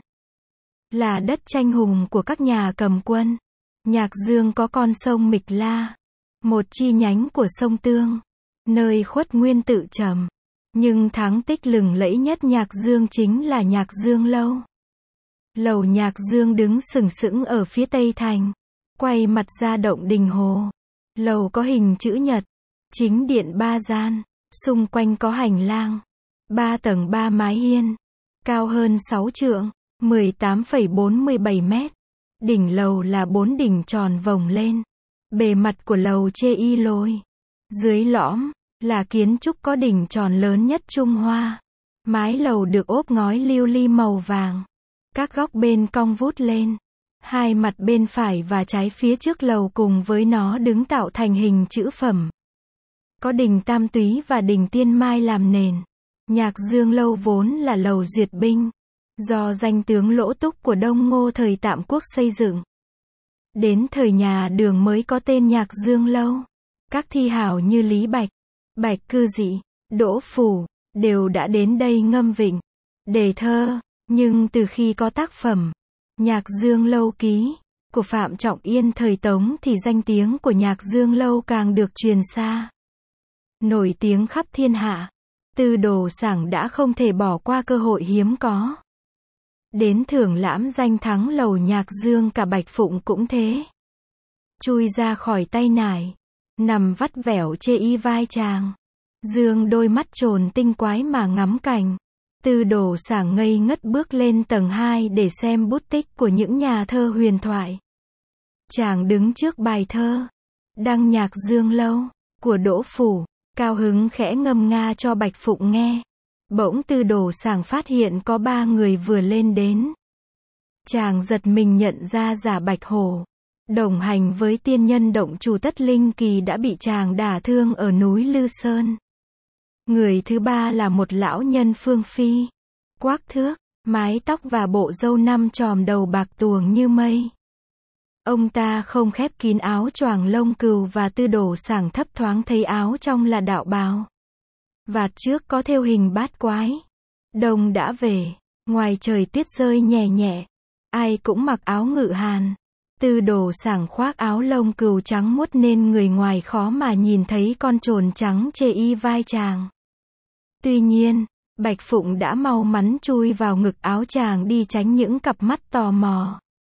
là đất tranh hùng của các nhà cầm quân. Nhạc Dương có con sông Mịch La, một chi nhánh của sông Tương, nơi khuất nguyên tự trầm. Nhưng thắng tích lừng lẫy nhất Nhạc Dương chính là Nhạc Dương lâu. Lầu Nhạc Dương đứng sừng sững ở phía tây thành, quay mặt ra động đình hồ. Lầu có hình chữ nhật, chính điện ba gian, xung quanh có hành lang, ba tầng ba mái hiên, cao hơn sáu trượng, mười tám phẩy bốn mươi bảy mét. Đỉnh lầu là bốn đỉnh tròn vồng lên. Bề mặt của lầu chê y lồi. Dưới lõm là kiến trúc có đỉnh tròn lớn nhất Trung Hoa. Mái lầu được ốp ngói lưu ly màu vàng. Các góc bên cong vút lên. Hai mặt bên phải và trái phía trước lầu cùng với nó đứng tạo thành hình chữ phẩm. Có đình Tam Túy và đình Tiên Mai làm nền. Nhạc Dương lâu vốn là lầu duyệt binh, do danh tướng Lỗ Túc của Đông Ngô thời Tạm Quốc xây dựng. Đến thời nhà Đường mới có tên Nhạc Dương lâu. Các thi hào như Lý Bạch, Bạch Cư Dị, Đỗ Phủ đều đã đến đây ngâm vịnh, đề thơ. Nhưng từ khi có tác phẩm Nhạc Dương lâu ký của Phạm Trọng Yên thời Tống thì danh tiếng của Nhạc Dương lâu càng được truyền xa, nổi tiếng khắp thiên hạ. Tư Đồ Sảng đã không thể bỏ qua cơ hội hiếm có Đến thưởng lãm danh thắng lầu Nhạc Dương cả Bạch Phụng cũng thế. Chui ra khỏi tay nải, nằm vắt vẻo chê y vai chàng. Dương đôi mắt trồn tinh quái mà ngắm cảnh. Tư Đồ Sảng ngây ngất bước lên tầng hai để xem bút tích của những nhà thơ huyền thoại. Chàng đứng trước bài thơ Đăng Nhạc Dương Lâu của Đỗ Phủ, cao hứng khẽ ngâm nga cho Bạch Phụng nghe. Bỗng Tư Đồ Sảng phát hiện có ba người vừa lên đến. Chàng giật mình nhận ra Giả Bạch Hổ, đồng hành với tiên nhân động chủ Tất Linh Kỳ đã bị chàng đả thương ở núi Lư Sơn. Người thứ ba là một lão nhân phương phi, quắc thước, mái tóc và bộ râu năm chòm đầu bạc tuồng như mây. Ông ta không khép kín áo choàng lông cừu và Tư Đồ Sảng thấp thoáng thấy áo trong là đạo bào. Vạt trước có thêu hình bát quái. Đông đã về, ngoài trời tuyết rơi nhẹ nhẹ. Ai cũng mặc áo ngự hàn. Tư Đồ Sảng khoác áo lông cừu trắng muốt nên người ngoài khó mà nhìn thấy con trồn trắng chê y vai chàng. Tuy nhiên, Bạch Phụng đã mau mắn chui vào ngực áo chàng đi tránh những cặp mắt tò mò.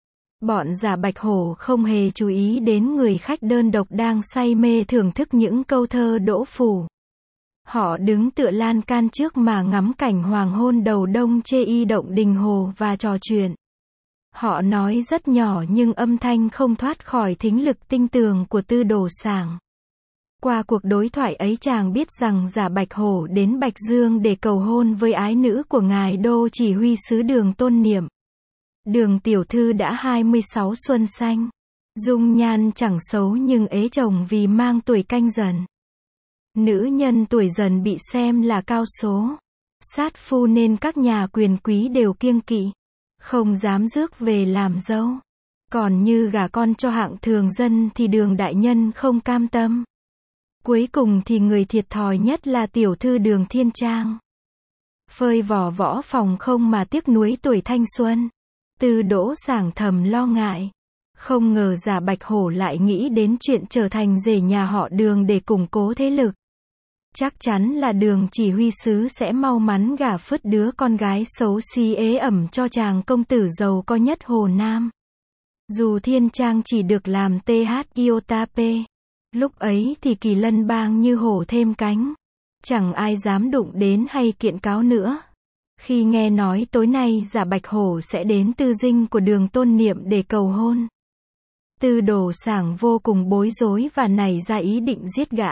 Bọn Giả Bạch Hổ không hề chú ý đến người khách đơn độc đang say mê thưởng thức những câu thơ Đỗ Phủ. Họ đứng tựa lan can trước mà ngắm cảnh hoàng hôn đầu đông chê y động đình hồ và trò chuyện. Họ nói rất nhỏ nhưng âm thanh không thoát khỏi thính lực tinh tường của Tư Đồ Sảng. Qua cuộc đối thoại ấy chàng biết rằng Giả Bạch Hổ đến Bạch Dương để cầu hôn với ái nữ của ngài đô chỉ huy sứ Đường Tôn Niệm. Đường tiểu thư đã hai mươi sáu xuân xanh. Dung nhan chẳng xấu nhưng ế chồng vì mang tuổi canh dần. Nữ nhân tuổi dần bị xem là cao số. Sát phu nên các nhà quyền quý đều kiêng kỵ. Không dám rước về làm dâu. Còn như gả con cho hạng thường dân thì Đường đại nhân không cam tâm. Cuối cùng thì người thiệt thòi nhất là tiểu thư Đường Thiên Trang. Phơi vỏ võ phòng không mà tiếc nuối tuổi thanh xuân. Tư Đỗ Sảng thầm lo ngại. Không ngờ Giả Bạch Hổ lại nghĩ đến chuyện trở thành rể nhà họ Đường để củng cố thế lực. Chắc chắn là Đường chỉ huy sứ sẽ mau mắn gả phứt đứa con gái xấu xí ế ẩm cho chàng công tử giàu có nhất Hồ Nam. Dù Thiên Trang chỉ được làm tê hát iota pê. Lúc ấy thì Kỳ Lân Bang như hổ thêm cánh. Chẳng ai dám đụng đến hay kiện cáo nữa. Khi nghe nói tối nay Giả Bạch Hổ sẽ đến tư dinh của Đường Tôn Niệm để cầu hôn, Tư Đồ Sảng vô cùng bối rối và nảy ra ý định giết gã.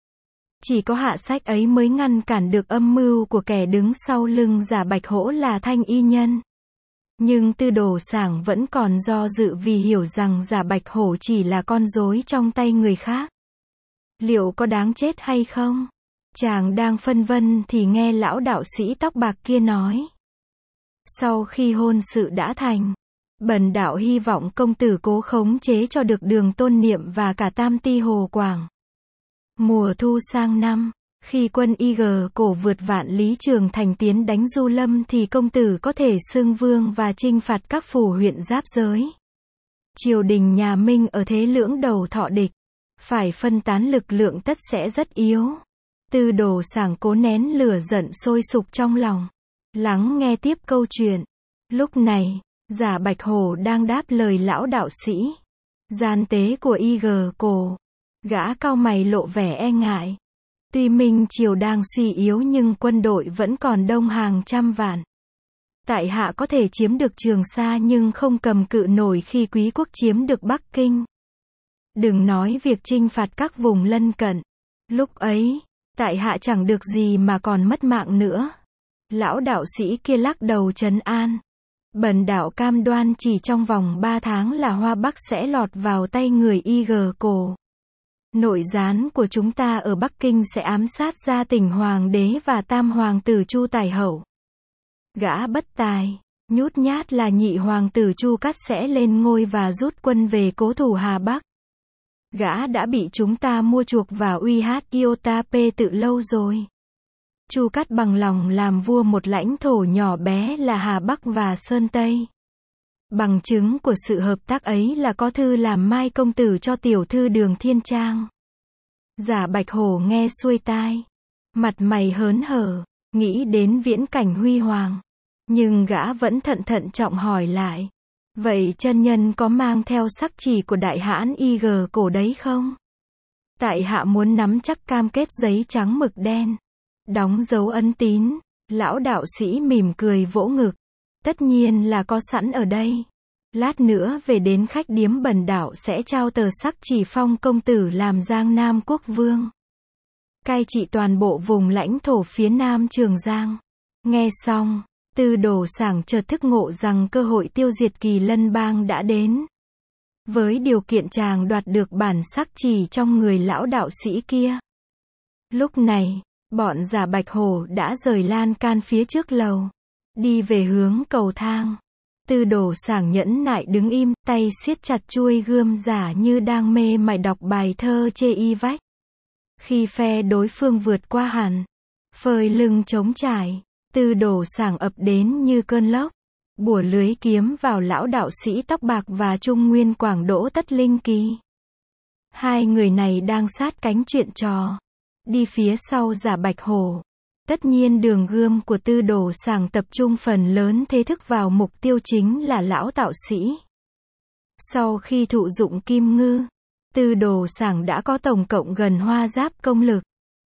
Chỉ có hạ sách ấy mới ngăn cản được âm mưu của kẻ đứng sau lưng Giả Bạch Hổ là Thanh Y Nhân. Nhưng Tư Đồ Sảng vẫn còn do dự vì hiểu rằng Giả Bạch Hổ chỉ là con rối trong tay người khác. Liệu có đáng chết hay không? Chàng đang phân vân thì nghe lão đạo sĩ tóc bạc kia nói. Sau khi hôn sự đã thành, bần đạo hy vọng công tử cố khống chế cho được Đường Tôn Niệm và cả Tam Ti Hồ Quảng. Mùa thu sang năm, khi quân Y G cổ vượt vạn lý trường thành tiến đánh Du Lâm thì công tử có thể xưng vương và chinh phạt các phủ huyện giáp giới. Triều đình nhà Minh ở thế lưỡng đầu thọ địch, phải phân tán lực lượng tất sẽ rất yếu. Tư Đồ Sảng cố nén lửa giận sôi sục trong lòng, lắng nghe tiếp câu chuyện. Lúc này, Giả Bạch Hổ đang đáp lời lão đạo sĩ, gian tế của Y G cổ. Gã cau mày lộ vẻ e ngại. Tuy Minh triều đang suy yếu nhưng quân đội vẫn còn đông hàng trăm vạn. Tại hạ có thể chiếm được Trường Sa nhưng không cầm cự nổi khi Quý quốc chiếm được Bắc Kinh. Đừng nói việc chinh phạt các vùng lân cận. Lúc ấy, tại hạ chẳng được gì mà còn mất mạng nữa. Lão đạo sĩ kia lắc đầu trấn an. Bần đạo cam đoan chỉ trong vòng ba tháng là Hoa Bắc sẽ lọt vào tay người Y G cổ. Nội gián của chúng ta ở Bắc Kinh sẽ ám sát gia tỉnh Hoàng đế và Tam Hoàng tử Chu Tài Hậu. Gã bất tài, nhút nhát là nhị hoàng tử Chu Cát sẽ lên ngôi và rút quân về cố thủ Hà Bắc. Gã đã bị chúng ta mua chuộc và uy hát iota pê từ lâu rồi. Chu Cát bằng lòng làm vua một lãnh thổ nhỏ bé là Hà Bắc và Sơn Tây. Bằng chứng của sự hợp tác ấy là có thư làm mai công tử cho tiểu thư Đường Thiên Trang. Giả Bạch Hổ nghe xuôi tai, mặt mày hớn hở, nghĩ đến viễn cảnh huy hoàng. Nhưng gã vẫn thận thận trọng hỏi lại. Vậy chân nhân có mang theo sắc chỉ của đại hãn y gờ cổ đấy không? Tại hạ muốn nắm chắc cam kết giấy trắng mực đen. Đóng dấu ấn tín. Lão đạo sĩ mỉm cười vỗ ngực. Tất nhiên là có sẵn ở đây. Lát nữa về đến khách điếm Bần Đạo sẽ trao tờ sắc chỉ phong công tử làm Giang Nam quốc vương. Cai trị toàn bộ vùng lãnh thổ phía Nam Trường Giang. Nghe xong, Tư Đồ Sảng chợt thức ngộ rằng cơ hội tiêu diệt Kỳ Lân Bang đã đến. Với điều kiện chàng đoạt được bản sắc chỉ trong người lão đạo sĩ kia. Lúc này, bọn Giả Bạch Hổ đã rời lan can phía trước lầu, đi về hướng cầu thang. Tư Đồ Sảng nhẫn nại đứng im, tay siết chặt chuôi gươm giả như đang mê mải đọc bài thơ chê y vách. Khi phe đối phương vượt qua hẳn, phơi lưng trống trải, Tư Đồ Sảng ập đến như cơn lốc, bủa lưới kiếm vào lão đạo sĩ tóc bạc và Trung Nguyên Quảng Đỗ Tất Linh Kỳ. Hai người này đang sát cánh chuyện trò, đi phía sau Giả Bạch Hổ. Tất nhiên đường gươm của Tư Đồ Sảng tập trung phần lớn thế thức vào mục tiêu chính là lão đạo sĩ. Sau khi thụ dụng kim ngư, Tư Đồ Sảng đã có tổng cộng gần hoa giáp công lực.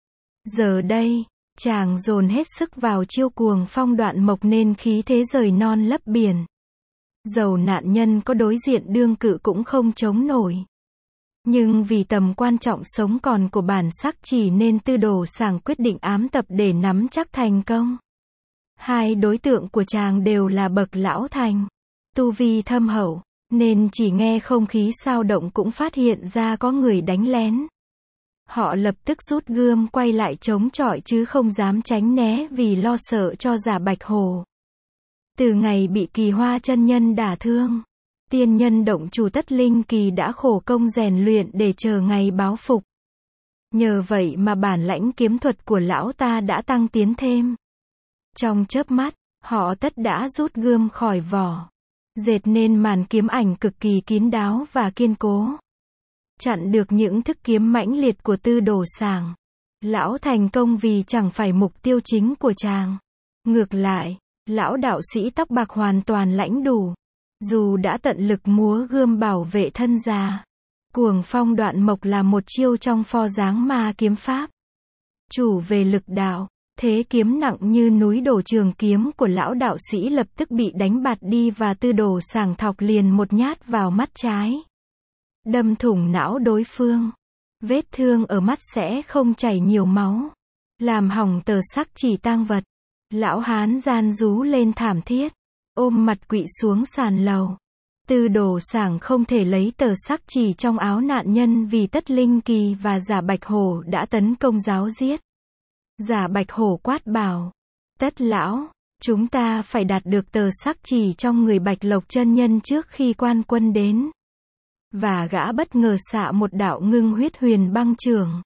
Giờ đây, chàng dồn hết sức vào chiêu cuồng phong đoạn mộc nên khí thế rời non lấp biển. Dầu nạn nhân có đối diện đương cự cũng không chống nổi. Nhưng vì tầm quan trọng sống còn của bản sắc chỉ nên Tư Đồ Sảng quyết định ám tập để nắm chắc thành công. Hai đối tượng của chàng đều là bậc lão thành, tu vi thâm hậu, nên chỉ nghe không khí xao động cũng phát hiện ra có người đánh lén. Họ lập tức rút gươm quay lại chống chọi chứ không dám tránh né vì lo sợ cho Giả Bạch Hổ. Từ ngày bị Kỳ Hoa chân nhân đả thương, tiên nhân động chủ Tất Linh Kỳ đã khổ công rèn luyện để chờ ngày báo phục. Nhờ vậy mà bản lãnh kiếm thuật của lão ta đã tăng tiến thêm. Trong chớp mắt, họ tất đã rút gươm khỏi vỏ, dệt nên màn kiếm ảnh cực kỳ kín đáo và kiên cố, chặn được những thức kiếm mãnh liệt của Tư Đồ Sảng. Lão thành công vì chẳng phải mục tiêu chính của chàng. Ngược lại, lão đạo sĩ tóc bạc hoàn toàn lãnh đủ. Dù đã tận lực múa gươm bảo vệ thân già, cuồng phong đoạn mộc là một chiêu trong pho dáng ma kiếm pháp. Chủ về lực đạo, thế kiếm nặng như núi đổ trường kiếm của lão đạo sĩ lập tức bị đánh bạt đi và Tư Đồ Sảng thọc liền một nhát vào mắt trái, đâm thủng não đối phương. Vết thương ở mắt sẽ không chảy nhiều máu, làm hỏng tờ sắc chỉ tang vật. Lão hán gian rú lên thảm thiết, ôm mặt quỵ xuống sàn lầu. Tư Đồ Sảng không thể lấy tờ sắc chỉ trong áo nạn nhân vì Tất Linh Kỳ và Giả Bạch Hổ đã tấn công giáo giết. Giả Bạch Hổ quát bảo: Tất lão, chúng ta phải đạt được tờ sắc chỉ trong người Bạch Lộc chân nhân trước khi quan quân đến. Và gã bất ngờ xạ một đạo ngưng huyết huyền băng chưởng,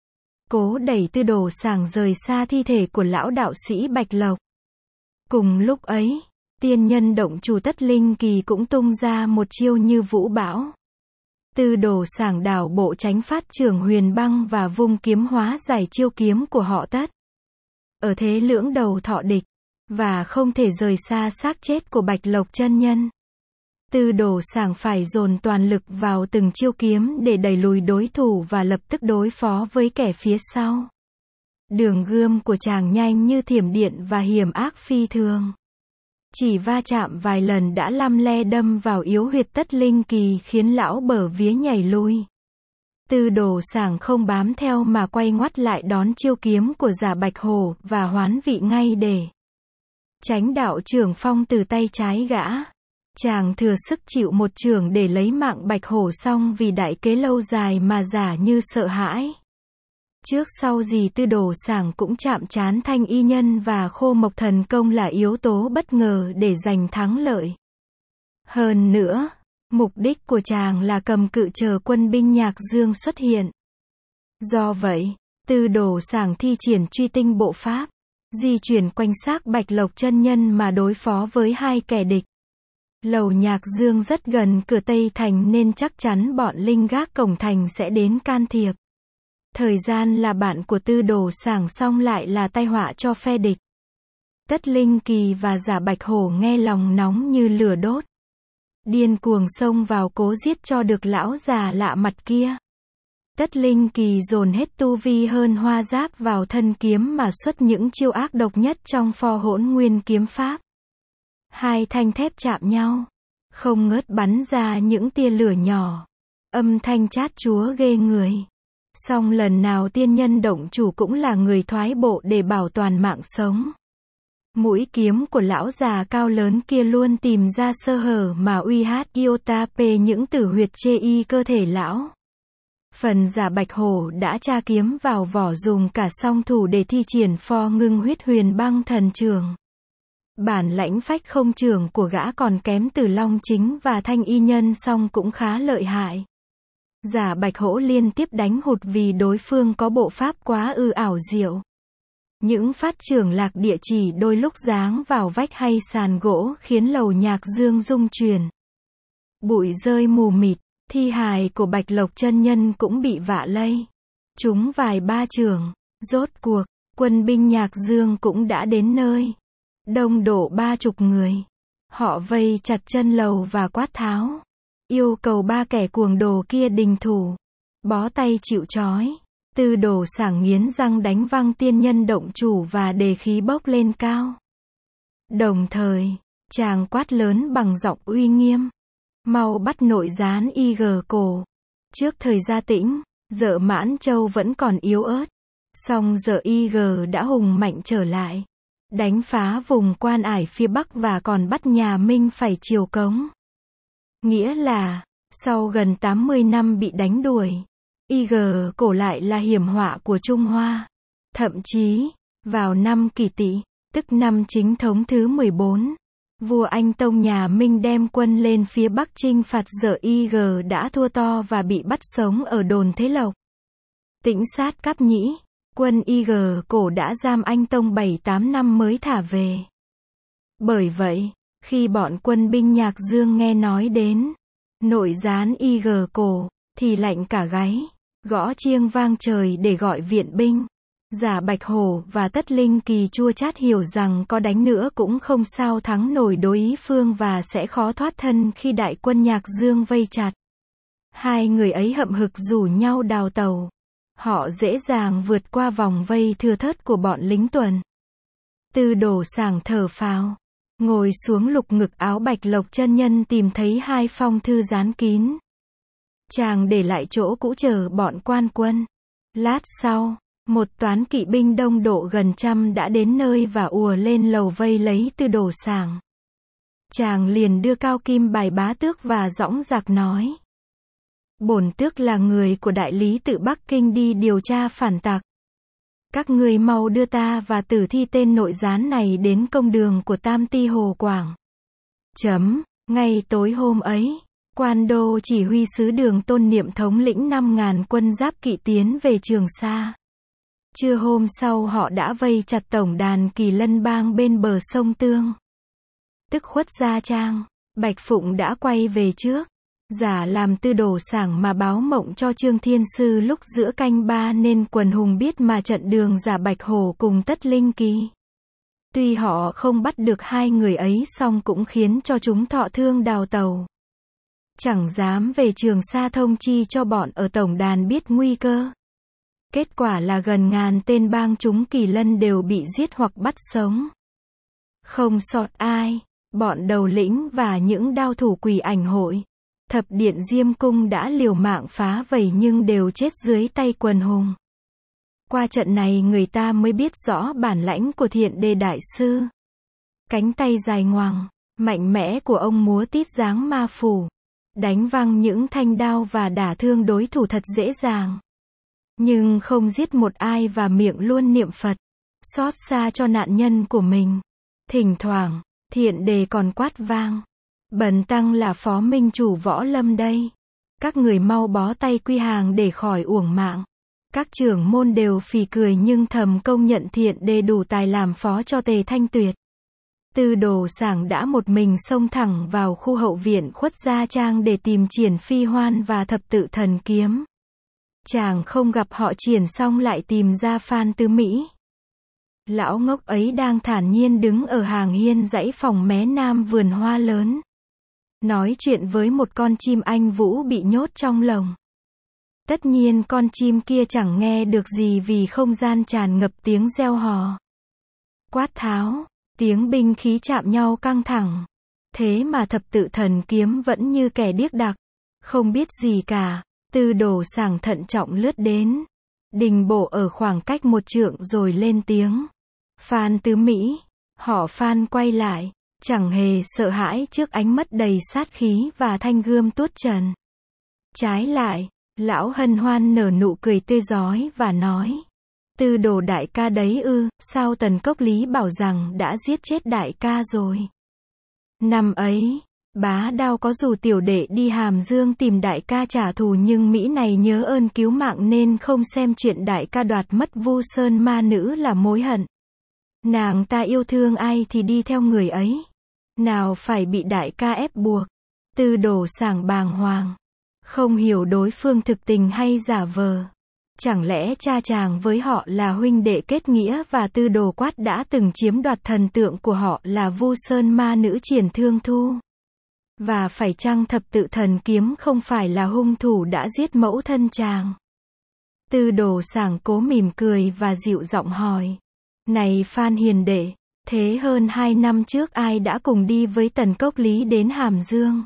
cố đẩy Tư Đồ Sảng rời xa thi thể của lão đạo sĩ Bạch Lộc. Cùng lúc ấy, tiên nhân động chủ Tất Linh Kỳ cũng tung ra một chiêu như vũ bão. Tư Đồ Sảng đảo bộ tránh phát chưởng huyền băng và vung kiếm hóa giải chiêu kiếm của họ Tất. Ở thế lưỡng đầu thọ địch, và không thể rời xa xác chết của Bạch Lộc chân nhân. Tư Đồ Sảng phải dồn toàn lực vào từng chiêu kiếm để đẩy lùi đối thủ và lập tức đối phó với kẻ phía sau. Đường gươm của chàng nhanh như thiểm điện và hiểm ác phi thường. Chỉ va chạm vài lần đã lăm le đâm vào yếu huyệt Tất Linh Kỳ khiến lão bở vía nhảy lui. Tư Đồ Sảng không bám theo mà quay ngoắt lại đón chiêu kiếm của Giả Bạch Hổ và hoán vị ngay để tránh đạo chưởng phong từ tay trái gã. Chàng thừa sức chịu một chưởng để lấy mạng Bạch Hổ xong vì đại kế lâu dài mà giả như sợ hãi. Trước sau gì Tư Đồ Sảng cũng chạm trán Thanh Y Nhân và Khô Mộc Thần Công là yếu tố bất ngờ để giành thắng lợi. Hơn nữa, mục đích của chàng là cầm cự chờ quân binh Nhạc Dương xuất hiện. Do vậy, Tư Đồ Sảng thi triển truy tinh bộ pháp, di chuyển quanh xác Bạch Lộc chân nhân mà đối phó với hai kẻ địch. Lầu Nhạc Dương rất gần cửa Tây Thành nên chắc chắn bọn linh gác cổng thành sẽ đến can thiệp. Thời gian là bạn của Tư Đồ Sảng song lại là tai họa cho phe địch. Tất Linh Kỳ và Giả Bạch Hổ nghe lòng nóng như lửa đốt. Điên cuồng xông vào cố giết cho được lão già lạ mặt kia. Tất Linh Kỳ dồn hết tu vi hơn hoa giáp vào thân kiếm mà xuất những chiêu ác độc nhất trong Pho Hỗn Nguyên kiếm pháp. Hai thanh thép chạm nhau, không ngớt bắn ra những tia lửa nhỏ. Âm thanh chát chúa ghê người. Song lần nào tiên nhân động chủ cũng là người thoái bộ để bảo toàn mạng sống. Mũi kiếm của lão già cao lớn kia luôn tìm ra sơ hở mà uy hát Iotape những tử huyệt chê y cơ thể lão. Phần Giả Bạch Hổ đã tra kiếm vào vỏ dùng cả song thủ để thi triển Pho Ngưng Huyết Huyền Băng Thần Trường. Bản lãnh phách không trường của gã còn kém Tử Long Chính và Thanh Y Nhân song cũng khá lợi hại. Giả Bạch Hổ liên tiếp đánh hụt vì đối phương có bộ pháp quá ư ảo diệu. Những phát trưởng lạc địa chỉ đôi lúc giáng vào vách hay sàn gỗ khiến lầu nhạc dương rung chuyển. Bụi rơi mù mịt, thi hài của Bạch Lộc chân nhân cũng bị vạ lây. Chúng vài ba trường, rốt cuộc, quân binh nhạc dương cũng đã đến nơi. Đông đổ ba chục người. Họ vây chặt chân lầu và quát tháo. Yêu cầu ba kẻ cuồng đồ kia đình thủ. Bó tay chịu trói. Tư Đồ Sảng nghiến răng đánh văng tiên nhân động chủ và đề khí bốc lên cao. Đồng thời, chàng quát lớn bằng giọng uy nghiêm. Mau bắt nội gián y gờ cổ. Trước thời gia tĩnh, Dợ Mãn Châu vẫn còn yếu ớt. Song giờ y gờ đã hùng mạnh trở lại. Đánh phá vùng Quan Ải phía Bắc và còn bắt nhà Minh phải chiều cống. Nghĩa là, sau gần tám mươi năm bị đánh đuổi, y gờ cổ lại là hiểm họa của Trung Hoa. Thậm chí, vào năm Kỷ Tỵ, tức năm Chính Thống thứ mười bốn, vua Anh Tông nhà Minh đem quân lên phía Bắc chinh phạt Dợ y gờ đã thua to và bị bắt sống ở đồn Thế Lộc. Tĩnh sát Cáp Nhĩ, quân y gờ cổ đã giam Anh Tông bảy tám năm mới thả về. Bởi vậy, khi bọn quân binh nhạc dương nghe nói đến nội gián y gờ cổ, thì lạnh cả gáy, gõ chiêng vang trời để gọi viện binh. Giả Bạch Hổ và Tất Linh Kỳ chua chát hiểu rằng có đánh nữa cũng không sao thắng nổi đối phương và sẽ khó thoát thân khi đại quân nhạc dương vây chặt. Hai người ấy hậm hực rủ nhau đào tàu. Họ dễ dàng vượt qua vòng vây thưa thớt của bọn lính tuần. Tư Đồ Sảng thở phào, ngồi xuống lục ngực áo Bạch Lộc chân nhân tìm thấy hai phong thư dán kín. Chàng để lại chỗ cũ chờ bọn quan quân. Lát sau, một toán kỵ binh đông độ gần trăm đã đến nơi và ùa lên lầu vây lấy Tư Đồ Sảng. Chàng liền đưa cao kim bài bá tước và dõng dạc nói. Bổn tước là người của đại lý tự Bắc Kinh đi điều tra phản tặc. Các người mau đưa ta và tử thi tên nội gián này đến công đường của Tam Ti Hồ Quảng. Chấm, ngay tối hôm ấy, Quan Đô chỉ huy sứ Đường Tôn Niệm thống lĩnh năm ngàn quân giáp kỵ tiến về Trường Sa. Trưa hôm sau họ đã vây chặt tổng đàn Kỳ Lân Bang bên bờ sông Tương. Tức khuất Gia Trang, Bạch Phụng đã quay về trước. Giả làm Tư Đồ Sảng mà báo mộng cho Trương Thiên Sư lúc giữa canh ba nên quần hùng biết mà trận đường Giả Bạch Hổ cùng Tất Linh Kỳ. Tuy họ không bắt được hai người ấy song cũng khiến cho chúng thọ thương đào tàu. Chẳng dám về Trường Sa thông chi cho bọn ở tổng đàn biết nguy cơ. Kết quả là gần ngàn tên bang chúng Kỳ Lân đều bị giết hoặc bắt sống. Không sọt ai, bọn đầu lĩnh và những đao thủ Quỷ Ảnh Hội, Thập Điện Diêm Cung đã liều mạng phá vây nhưng đều chết dưới tay quần hùng. Qua trận này người ta mới biết rõ bản lãnh của Thiện Đề Đại Sư. Cánh tay dài ngoằng, mạnh mẽ của ông múa tít dáng ma phủ. Đánh văng những thanh đao và đả thương đối thủ thật dễ dàng. Nhưng không giết một ai và miệng luôn niệm Phật. Xót xa cho nạn nhân của mình. Thỉnh thoảng, Thiện Đề còn quát vang. Bần tăng là phó minh chủ Võ Lâm đây. Các người mau bó tay quy hàng để khỏi uổng mạng. Các trưởng môn đều phì cười nhưng thầm công nhận Thiện Đề đủ tài làm phó cho Tề Thanh Tuyệt. Tư Đồ Sảng đã một mình xông thẳng vào khu hậu viện khuất Gia Trang để tìm Triển Phi Hoan và Thập Tự Thần Kiếm. Chàng không gặp họ Triển xong lại tìm ra Phan Tứ Mỹ. Lão ngốc ấy đang thản nhiên đứng ở hàng hiên dãy phòng mé nam vườn hoa lớn. Nói chuyện với một con chim anh vũ bị nhốt trong lồng. Tất nhiên con chim kia chẳng nghe được gì vì không gian tràn ngập tiếng reo hò. Quát tháo, tiếng binh khí chạm nhau căng thẳng. Thế mà thập tự thần kiếm vẫn như kẻ điếc đặc, không biết gì cả. Tư Đồ Sảng thận trọng lướt đến. Đình Bộ ở khoảng cách một trượng rồi lên tiếng. Phan Tứ Mỹ. Họ Phan quay lại, chẳng hề sợ hãi trước ánh mắt đầy sát khí và thanh gươm tuốt trần. Trái lại, lão hân hoan nở nụ cười tươi rói và nói. Tư Đồ đại ca đấy ư, sao Tần Cốc Lý bảo rằng đã giết chết đại ca rồi. Năm ấy, bá đao có rủ tiểu đệ đi Hàm Dương tìm đại ca trả thù nhưng Mỹ này nhớ ơn cứu mạng nên không xem chuyện đại ca đoạt mất Vu Sơn ma nữ là mối hận. Nàng ta yêu thương ai thì đi theo người ấy. Nào phải bị đại ca ép buộc. Tư Đồ Sảng bàng hoàng. Không hiểu đối phương thực tình hay giả vờ. Chẳng lẽ cha chàng với họ là huynh đệ kết nghĩa và Tư Đồ Quát đã từng chiếm đoạt thần tượng của họ là Vu Sơn ma nữ Triển Thương Thu? Và phải chăng thập tự thần kiếm không phải là hung thủ đã giết mẫu thân chàng? Tư Đồ Sảng cố mỉm cười và dịu giọng hỏi. Này Phan hiền đệ, thế hơn hai năm trước ai đã cùng đi với Tần Cốc Lý đến Hàm Dương?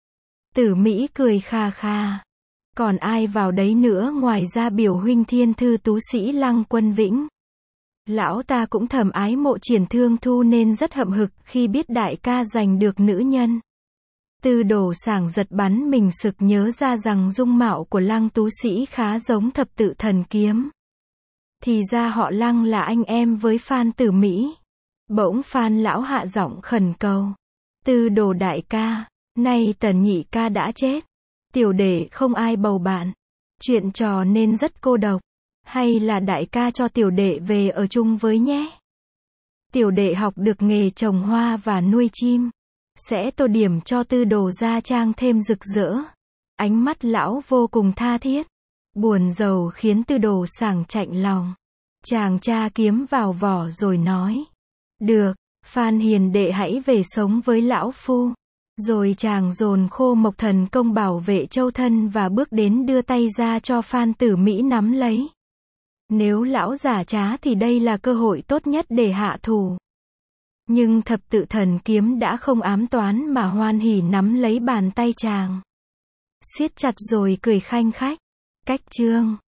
Tử Mỹ cười kha kha. Còn ai vào đấy nữa ngoài ra biểu huynh thiên thư tú sĩ Lăng Quân Vĩnh? Lão ta cũng thầm ái mộ Triển Thương Thu nên rất hậm hực khi biết đại ca giành được nữ nhân. Tư Đồ Sảng giật bắn mình sực nhớ ra rằng dung mạo của Lăng tú sĩ khá giống thập tự thần kiếm. Thì ra họ Lăng là anh em với Phan Tử Mỹ. Bỗng Phan lão hạ giọng khẩn cầu. Tư Đồ đại ca, nay Tần nhị ca đã chết. Tiểu đệ không ai bầu bạn. Chuyện trò nên rất cô độc. Hay là đại ca cho tiểu đệ về ở chung với nhé. Tiểu đệ học được nghề trồng hoa và nuôi chim. Sẽ tô điểm cho Tư Đồ gia trang thêm rực rỡ. Ánh mắt lão vô cùng tha thiết. Buồn rầu khiến Tư Đồ Sảng chạnh lòng. Chàng tra kiếm vào vỏ rồi nói. Được, Phan hiền đệ hãy về sống với lão phu. Rồi chàng dồn khô mộc thần công bảo vệ châu thân và bước đến đưa tay ra cho Phan Tử Mỹ nắm lấy. Nếu lão giả trá thì đây là cơ hội tốt nhất để hạ thủ. Nhưng thập tự thần kiếm đã không ám toán mà hoan hỉ nắm lấy bàn tay chàng. Siết chặt rồi cười khanh khách. Cách chương